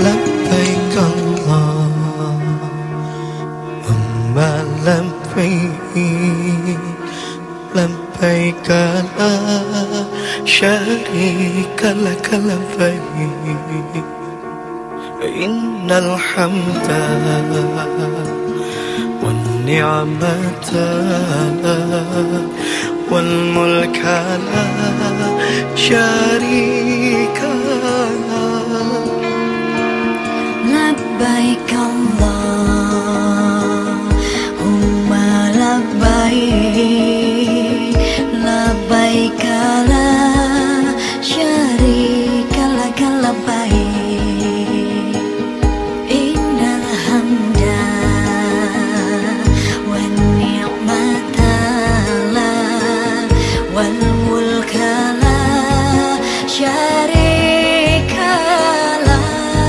لبيك اللهم لبيك لبيك لا شريك لك لبيك إن الحمد والنعمة والملك لا شريك لك لبيك اللهم لبيك لبيك لا شريك لك لبيك إن الحمد والنعمة والملك لا شريك لك.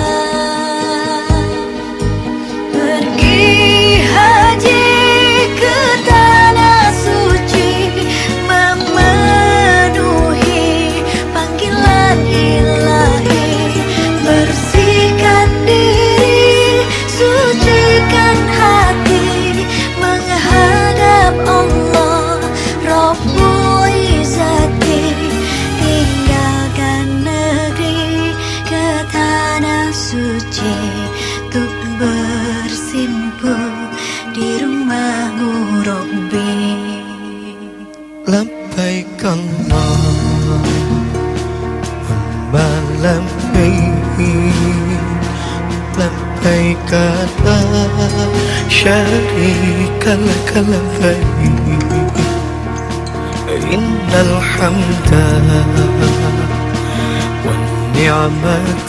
Pergi haji ke tanah suci, memenuhi panggilan ilahi, bersihkan diri, sucikan hati, menghadap Allah Rabbul Izzati, tinggalkan negeri ke tanah suci untuk bersimpuh di rumahmu Rabbi. لبيك اللهم لبيك لبيك لا شريك لك لبيك إن الحمد والنعمة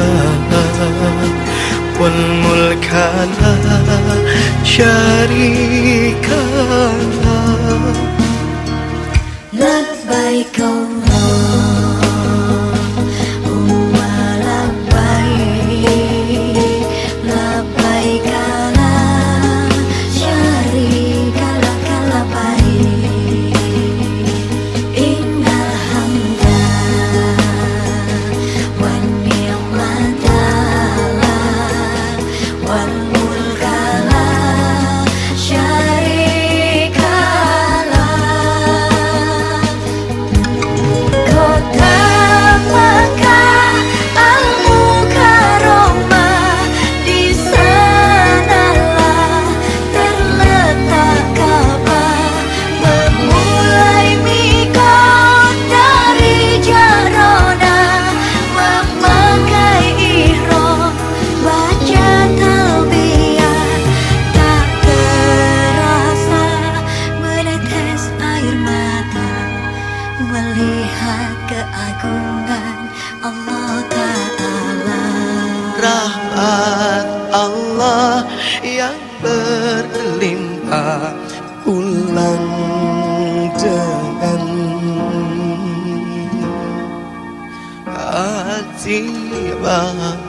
والملك لا شريك لك لبيك اللهم لبيك لبيك لا شريك لك لبيك إن الحمد والنعمة والملك لا شريك لك. Kota Makkah Al-Mukarramah, di sanalah terletak Ka'bah, memulai miqat dari Jarona, memakai ihram, baca talbiyah, tak terasa menetes air mata melihat keagungan Allah Ta'ala. Rahmat Allah yang berlimpah ulang dengan hati